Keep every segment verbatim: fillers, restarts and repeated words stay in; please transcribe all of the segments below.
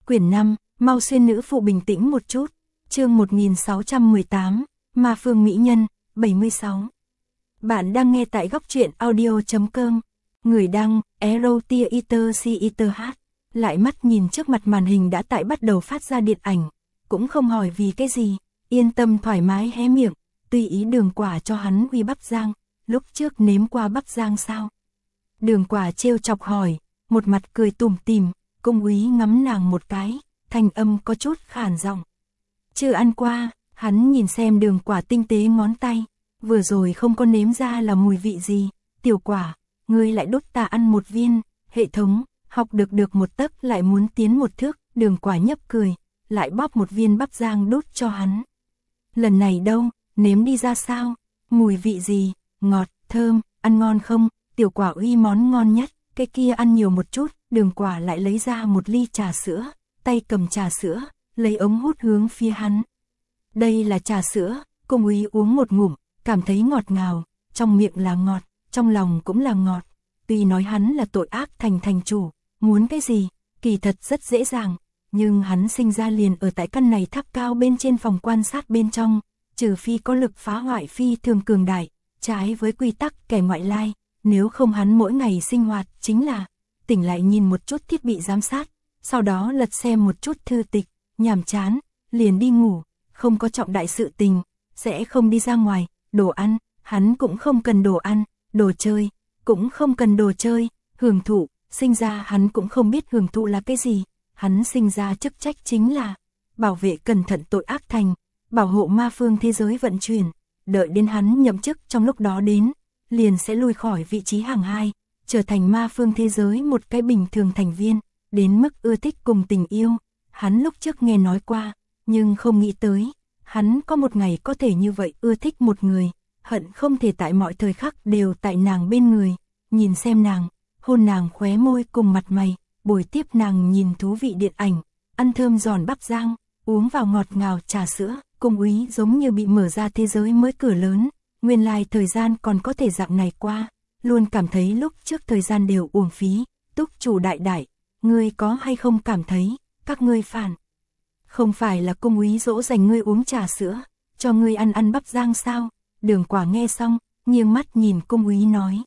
Quyển năm, mau xuyên nữ phụ bình tĩnh một chút. Chương một nghìn sáu trăm mười tám, Ma Phương Mỹ Nhân, bảy mươi sáu. Bạn đang nghe tại góc truyện audio.com. Người đăng, Erotia Eater C Eater H. Lại mắt nhìn trước mặt màn hình đã tại bắt đầu phát ra điện ảnh. Cũng không hỏi vì cái gì, yên tâm thoải mái hé miệng, tùy ý Đường Quả cho hắn uy bắp rang. Lúc trước nếm qua bắp rang sao? Đường Quả trêu chọc hỏi, một mặt cười tủm tỉm. Cung úy ngắm nàng một cái, thanh âm có chút khản giọng. Chưa ăn qua, hắn nhìn xem Đường Quả tinh tế ngón tay, vừa rồi không có nếm ra là mùi vị gì. Tiểu Quả, ngươi lại đốt ta ăn một viên. Hệ thống, học được được một tấc lại muốn tiến một thước. Đường Quả nhấp cười, lại bóp một viên bắp rang đốt cho hắn. Lần này đâu, nếm đi ra sao? Mùi vị gì? Ngọt, thơm, ăn ngon không? Tiểu Quả uy món ngon nhất, cái kia ăn nhiều một chút. Đường Quả lại lấy ra một ly trà sữa, tay cầm trà sữa, lấy ống hút hướng phía hắn. Đây là trà sữa. Cung úy uống một ngụm, cảm thấy ngọt ngào, trong miệng là ngọt, trong lòng cũng là ngọt. Tuy nói hắn là tội ác thành thành chủ, muốn cái gì, kỳ thật rất dễ dàng, nhưng hắn sinh ra liền ở tại căn này tháp cao bên trên phòng quan sát bên trong, trừ phi có lực phá hoại phi thường cường đại, trái với quy tắc kẻ ngoại lai, nếu không hắn mỗi ngày sinh hoạt chính là tỉnh lại nhìn một chút thiết bị giám sát, sau đó lật xem một chút thư tịch, nhàm chán, liền đi ngủ, không có trọng đại sự tình, sẽ không đi ra ngoài. Đồ ăn, hắn cũng không cần đồ ăn, đồ chơi, cũng không cần đồ chơi, hưởng thụ, sinh ra hắn cũng không biết hưởng thụ là cái gì, hắn sinh ra chức trách chính là bảo vệ cẩn thận tội ác thành, bảo hộ ma phương thế giới vận chuyển, đợi đến hắn nhậm chức trong lúc đó đến, liền sẽ lui khỏi vị trí hàng hai, trở thành ma phương thế giới một cái bình thường thành viên, đến mức ưa thích cùng tình yêu, hắn lúc trước nghe nói qua, nhưng không nghĩ tới, hắn có một ngày có thể như vậy ưa thích một người, hận không thể tại mọi thời khắc đều tại nàng bên người, nhìn xem nàng, hôn nàng khóe môi cùng mặt mày, bồi tiếp nàng nhìn thú vị điện ảnh, ăn thơm giòn bắp rang, uống vào ngọt ngào trà sữa. Cung úy giống như bị mở ra thế giới mới cửa lớn, nguyên lai thời gian còn có thể dạng này qua, luôn cảm thấy lúc trước thời gian đều uổng phí. Túc chủ đại đại, ngươi có hay không cảm thấy các ngươi phản? Không phải là cung úy dỗ dành ngươi uống trà sữa, cho ngươi ăn ăn bắp rang sao? Đường Quả nghe xong, nghiêng mắt nhìn cung úy nói.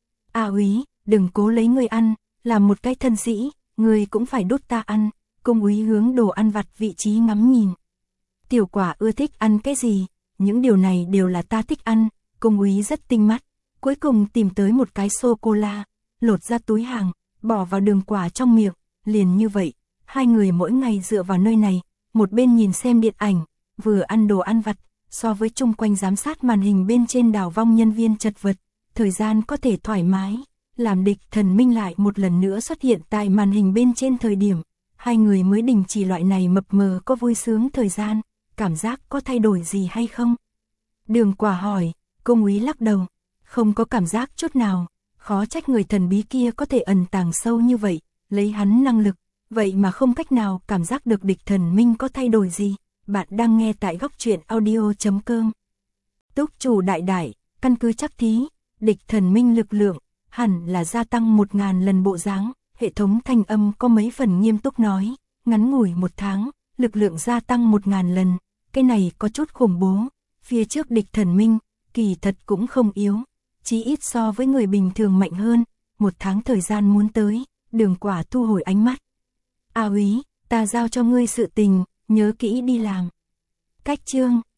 À úy, đừng cố lấy ngươi ăn, làm một cái thân sĩ, ngươi cũng phải đốt ta ăn. Cung úy hướng đồ ăn vặt vị trí ngắm nhìn. Tiểu Quả ưa thích ăn cái gì? Những điều này đều là ta thích ăn. Cung úy rất tinh mắt, cuối cùng tìm tới một cái sô-cô-la, lột ra túi hàng, bỏ vào Đường Quả trong miệng, liền như vậy, hai người mỗi ngày dựa vào nơi này, một bên nhìn xem điện ảnh, vừa ăn đồ ăn vặt, so với chung quanh giám sát màn hình bên trên đào vong nhân viên chật vật, thời gian có thể thoải mái, làm địch thần minh lại một lần nữa xuất hiện tại màn hình bên trên thời điểm, hai người mới đình chỉ loại này mập mờ có vui sướng thời gian, cảm giác có thay đổi gì hay không? Đường Quả hỏi, cung úy lắc đầu, không có cảm giác chút nào, khó trách người thần bí kia có thể ẩn tàng sâu như vậy, lấy hắn năng lực, vậy mà không cách nào cảm giác được địch thần minh có thay đổi gì. Bạn đang nghe tại góc truyện audio.com. Túc chủ đại đại, căn cứ chắc thí, địch thần minh lực lượng, hẳn là gia tăng một ngàn lần bộ dáng. Hệ thống thanh âm có mấy phần nghiêm túc nói, ngắn ngủi một tháng, lực lượng gia tăng một ngàn lần, cái này có chút khủng bố. Phía trước địch thần minh, kỳ thật cũng không yếu, chí ít so với người bình thường mạnh hơn. Một tháng thời gian muốn tới, Đường Quả thu hồi ánh mắt. A úy, ta giao cho ngươi sự tình, nhớ kỹ đi làm. Cách chương